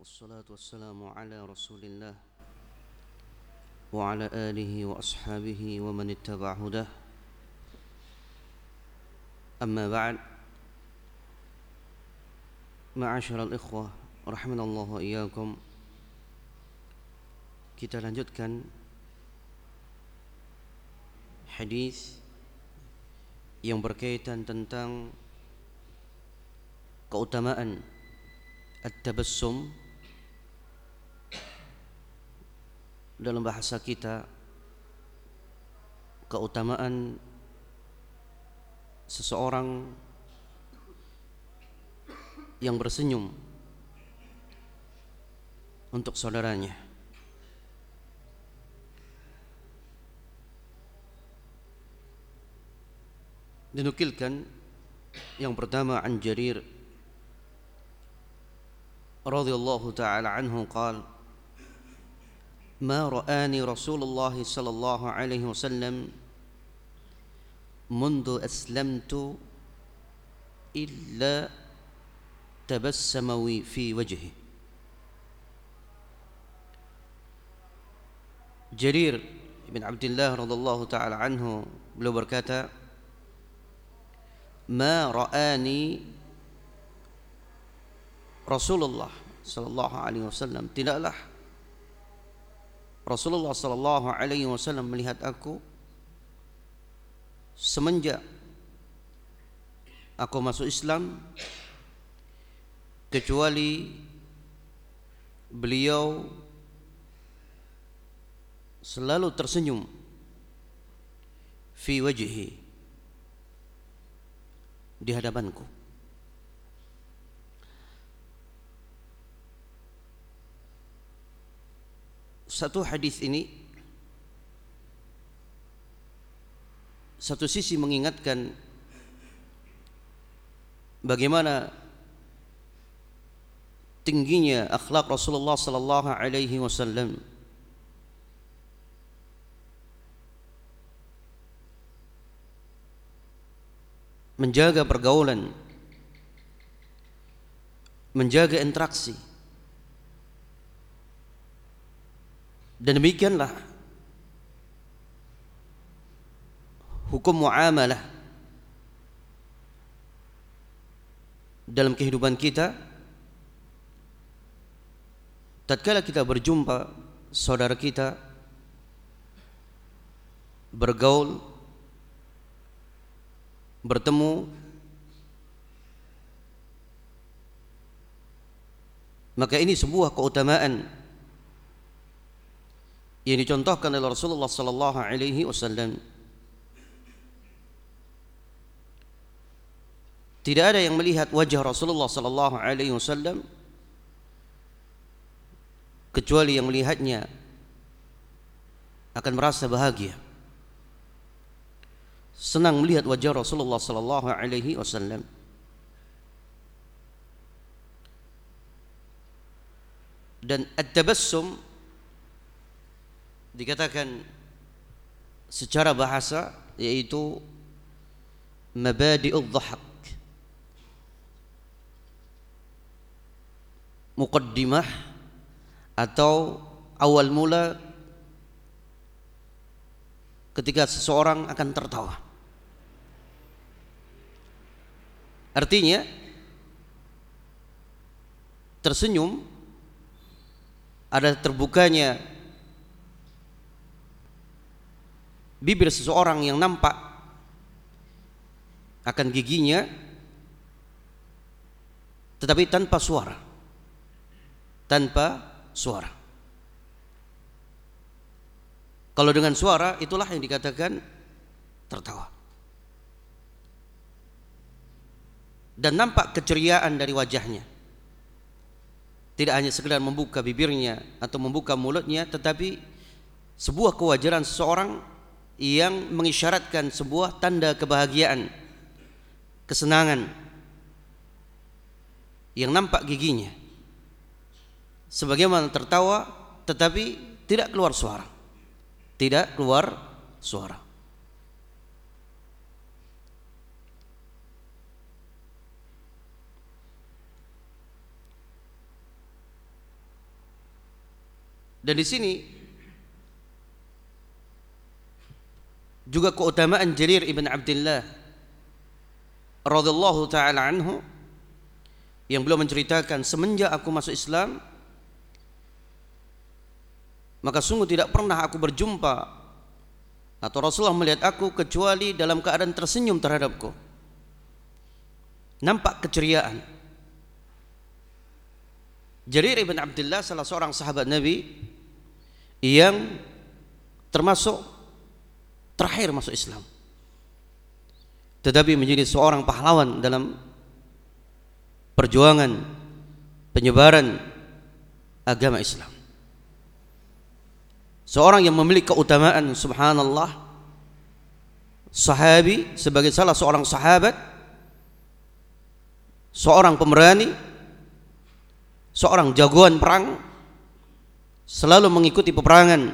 والصلاة والسلام على رسول الله وعلى آله وأصحابه ومن اتبع هداه. أما بعد، معاشر الإخوة رحمنا الله وإياكم. Kita lanjutkan hadis yang berkaitan tentang keutamaan at-tabassum. Dalam bahasa kita, keutamaan seseorang yang bersenyum untuk saudaranya. Dinukilkan yang pertama an Jarir radhiyallahu ta'ala anhu qala ما رآني رسول الله صلى الله عليه وسلم منذ أسلمت إلا تبسم في وجهه. Jarir bin Abdullah radhiyallahu ta'ala anhu beliau berkata, ما رآني Rasulullah sallallahu alaihi wasallam, tidaklah Rasulullah sallallahu alaihi wasallam melihat aku semenjak aku masuk Islam, kecuali beliau selalu tersenyum fi wajhi, di hadapanku. Satu hadis ini satu sisi mengingatkan bagaimana tingginya akhlak Rasulullah sallallahu alaihi wasallam, menjaga pergaulan, menjaga interaksi. Dan demikianlah hukum muamalah dalam kehidupan kita. Tatkala kita berjumpa saudara kita, bergaul, bertemu, maka ini sebuah keutamaan yang dicontohkan oleh Rasulullah sallallahu alaihi wasallam. Tidak ada yang melihat wajah Rasulullah sallallahu alaihi wasallam kecuali yang melihatnya akan merasa bahagia, senang melihat wajah Rasulullah sallallahu alaihi wasallam. Dan at-tabassum dikatakan secara bahasa yaitu mabadi'udh dhahak, muqaddimah atau awal mula ketika seseorang akan tertawa. Artinya tersenyum ada terbukanya bibir seseorang yang nampak akan giginya, tetapi tanpa suara. Tanpa suara. Kalau dengan suara, itulah yang dikatakan tertawa. Dan nampak keceriaan dari wajahnya. Tidak hanya sekedar membuka bibirnya atau membuka mulutnya, tetapi sebuah kewajaran seseorang yang mengisyaratkan sebuah tanda kebahagiaan, kesenangan, yang nampak giginya sebagaimana tertawa tetapi tidak keluar suara. Tidak keluar suara. Dan di sini juga keutamaan Jarir ibn Abdullah radhiyallahu taala anhu, yang beliau menceritakan, semenjak aku masuk Islam maka sungguh tidak pernah aku berjumpa atau Rasulullah melihat aku kecuali dalam keadaan tersenyum terhadapku, nampak keceriaan. Jarir ibn Abdullah salah seorang sahabat Nabi yang termasuk terakhir masuk Islam, tetapi menjadi seorang pahlawan dalam perjuangan penyebaran agama Islam. Seorang yang memiliki keutamaan, subhanallah, sahabi sebagai salah seorang sahabat, seorang pemberani, seorang jagoan perang, selalu mengikuti peperangan,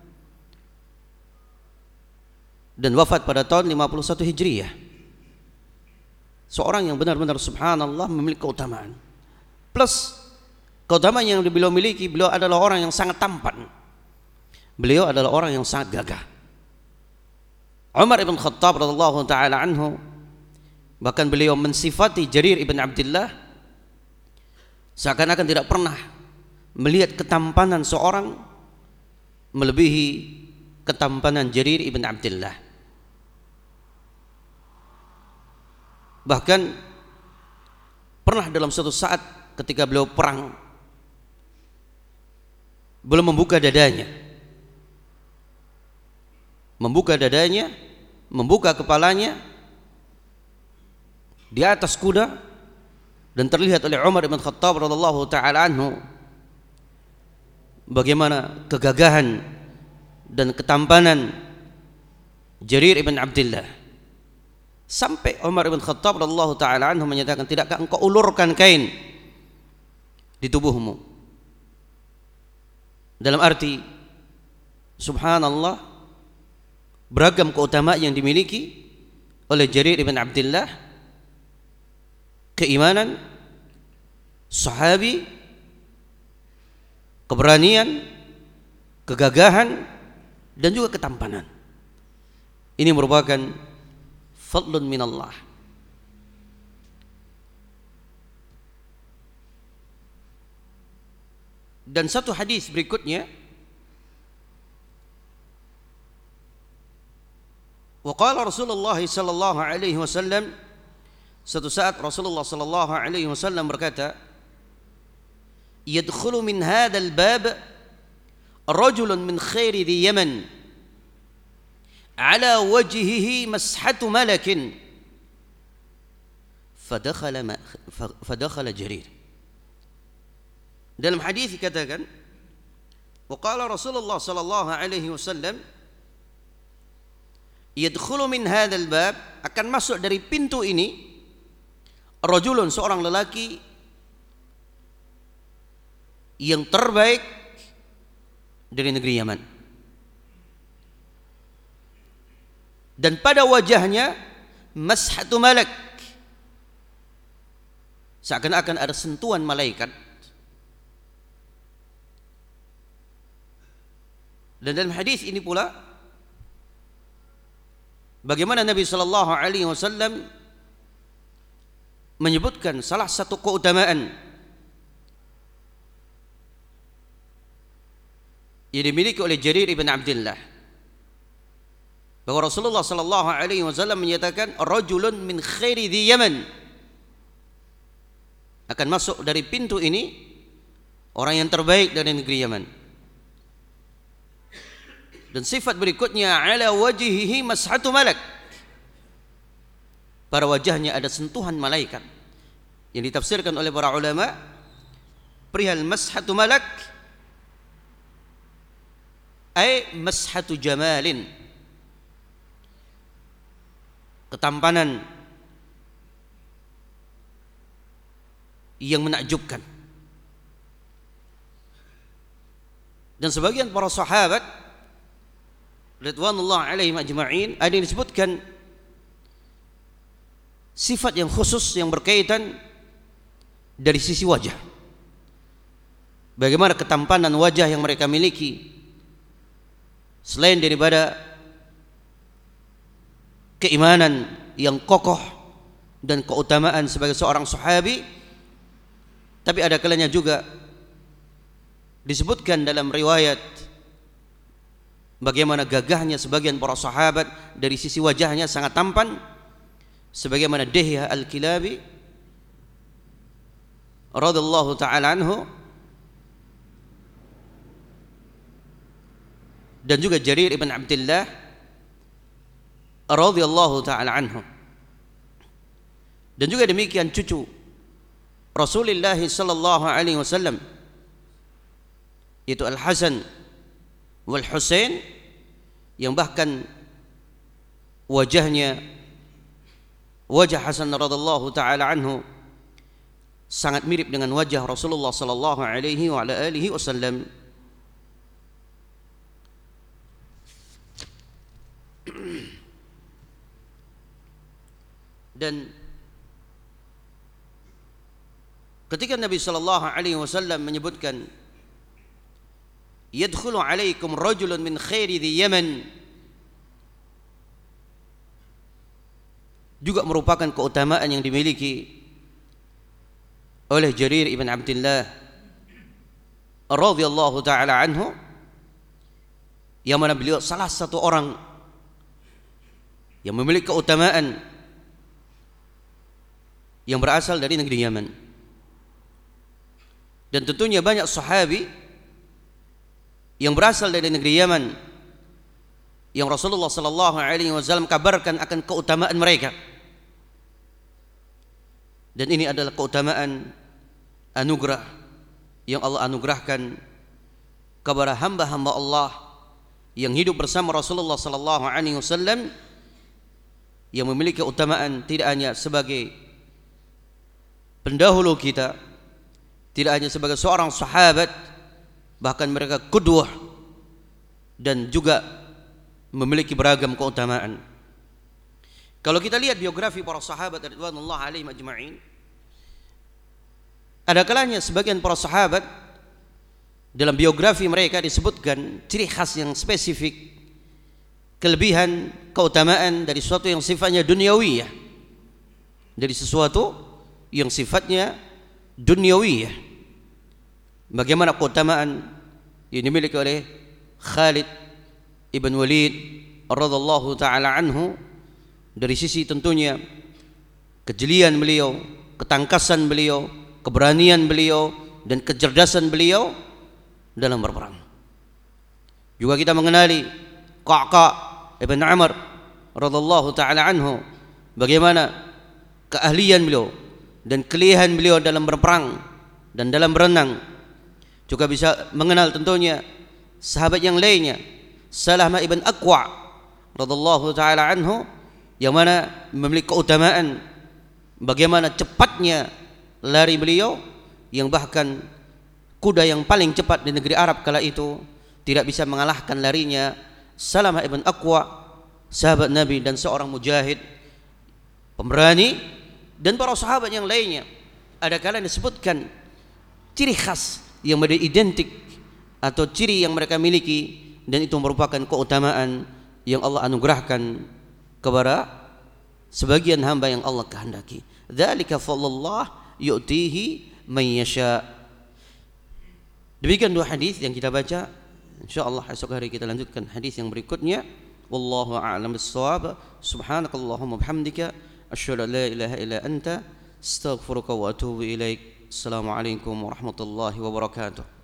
dan wafat pada tahun 51 Hijriyah. Seorang yang benar-benar subhanallah memiliki keutamaan. Plus keutamaan yang beliau miliki, beliau adalah orang yang sangat tampan. Beliau adalah orang yang sangat gagah. Umar ibn Khattab radhiyallahu taala anhu, bahkan beliau mensifati Jarir ibn Abdullah seakan-akan tidak pernah melihat ketampanan seorang melebihi ketampanan Jarir ibn Abdullah. Bahkan pernah dalam suatu saat ketika beliau perang, beliau membuka dadanya, membuka kepalanya di atas kuda, dan terlihat oleh Umar ibn Khattab radhiyallahu taala anhu bagaimana kegagahan dan ketampanan Jarir ibn Abdullah. Sampai Umar ibn Khattab radhiyallahu taala anhu menyatakan, tidakkah engkau ulurkan kain di tubuhmu? Dalam arti subhanallah, beragam keutamaan yang dimiliki oleh Jarir ibn Abdullah, keimanan, sahabi, keberanian, kegagahan, dan juga ketampanan. Ini merupakan fadlun minallah. Dan satu hadis berikutnya, waqala Rasulullah sallallahu alaihi wasallam, suatu saat Rasulullah sallallahu alaihi wasallam berkata, yadkhulu min hadzal bab rajulun min khairi di Yaman ala wajhihi mashatu malakin fadakhala Jarir. Dalam hadis dikatakan, waqala Rasulullah sallallahu alaihi wasallam, yadkhulu min hadzal bab, akan masuk dari pintu ini, rajulun, seorang lelaki yang terbaik dari negeri Yaman, dan pada wajahnya mashatu malak, seakan-akan ada sentuhan malaikat. Dan dalam hadis ini pula bagaimana Nabi sallallahu alaihi wasallam menyebutkan salah satu keutamaan yang dimiliki oleh Jarir ibn Abdullah, bahwa Rasulullah sallallahu alaihi wasallam menyatakan, rajulun min khairi di Yaman, akan masuk dari pintu ini orang yang terbaik dari negeri Yaman. Dan sifat berikutnya, ala wajhihi mashatu malak, pada wajahnya ada sentuhan malaikat, yang ditafsirkan oleh para ulama perihal mashatu malak ay mashatu jamalin, ketampanan yang menakjubkan. Dan sebagian para sahabat ridwanullah alaihim ajma'in, ada yang disebutkan sifat yang khusus yang berkaitan dari sisi wajah. bagaimana ketampanan wajah yang mereka miliki, selain daripada keimanan yang kokoh dan keutamaan sebagai seorang sahabi, tapi ada kalanya juga disebutkan dalam riwayat bagaimana gagahnya sebagian para sahabat dari sisi wajahnya sangat tampan, sebagaimana Dihya al-Kilabi radhiyallahu taala anhu dan juga Jarir ibn Abdullah radhiyallahu taala anhu, dan juga demikian cucu Rasulullah sallallahu alaihi wasallam yaitu Al-Hasan wal Husain, yang bahkan wajah Hasan radhiyallahu taala anhu sangat mirip dengan wajah Rasulullah sallallahu alaihi wa ala alihi wasallam. Dan ketika Nabi sallallahu alaihi wasallam menyebutkan yadkhulu alaikum rajulun min khairi di Yaman, juga merupakan keutamaan yang dimiliki oleh Jarir ibn Abdullah radhiyallahu taala anhu, yang mana beliau salah satu orang yang memiliki keutamaan yang berasal dari negeri Yaman. Dan tentunya banyak sahabi yang berasal dari negeri Yaman yang Rasulullah sallallahu alaihi wasallam kabarkan akan keutamaan mereka. Dan ini adalah keutamaan anugerah yang Allah anugerahkan kepada hamba-hamba Allah yang hidup bersama Rasulullah sallallahu alaihi wasallam, yang memiliki keutamaan tidak hanya sebagai pendahulu kita, tidak hanya sebagai seorang sahabat, bahkan mereka qudwah dan juga memiliki beragam keutamaan. Kalau kita lihat biografi para sahabat radhiyallahu alaihim ajma'in, ada kalanya sebagian para sahabat dalam biografi mereka disebutkan ciri khas yang spesifik, kelebihan, keutamaan dari sesuatu yang sifatnya duniawi, dari sesuatu yang sifatnya duniawi. Bagaimana keutamaan yang dimiliki oleh Khalid ibn Walid radhiyallahu taala anhu, dari sisi tentunya kejelian beliau, ketangkasan beliau, keberanian beliau, dan kecerdasan beliau dalam berperang. Juga kita mengenali Qa'qa ibn Amr radhiyallahu taala anhu, bagaimana keahlian beliau dan kelihayan beliau dalam berperang dan dalam berenang. Juga bisa mengenal tentunya sahabat yang lainnya, Salamah ibn Aqwa radhiyallahu taala anhu, yang mana memiliki keutamaan bagaimana cepatnya lari beliau, yang bahkan kuda yang paling cepat di negeri Arab kala itu tidak bisa mengalahkan larinya Salamah ibn Aqwa, sahabat Nabi dan seorang mujahid pemberani. Dan para sahabat yang lainnya ada kalanya disebutkan ciri khas yang menjadi identik atau ciri yang mereka miliki, dan itu merupakan keutamaan yang Allah anugerahkan kepada sebagian hamba yang Allah kehendaki. Dzalika fadlullah yu'tihi man yasha. Demikian dua hadis yang kita baca. Insyaallah esok hari kita lanjutkan hadis yang berikutnya. Wallahu a'lam bis-shawab. Subhanakallahumma bihamdika asyhadu an la ilaha illa anta astaghfiruka wa atubu ilaik. Assalamualaikum warahmatullahi wabarakatuh.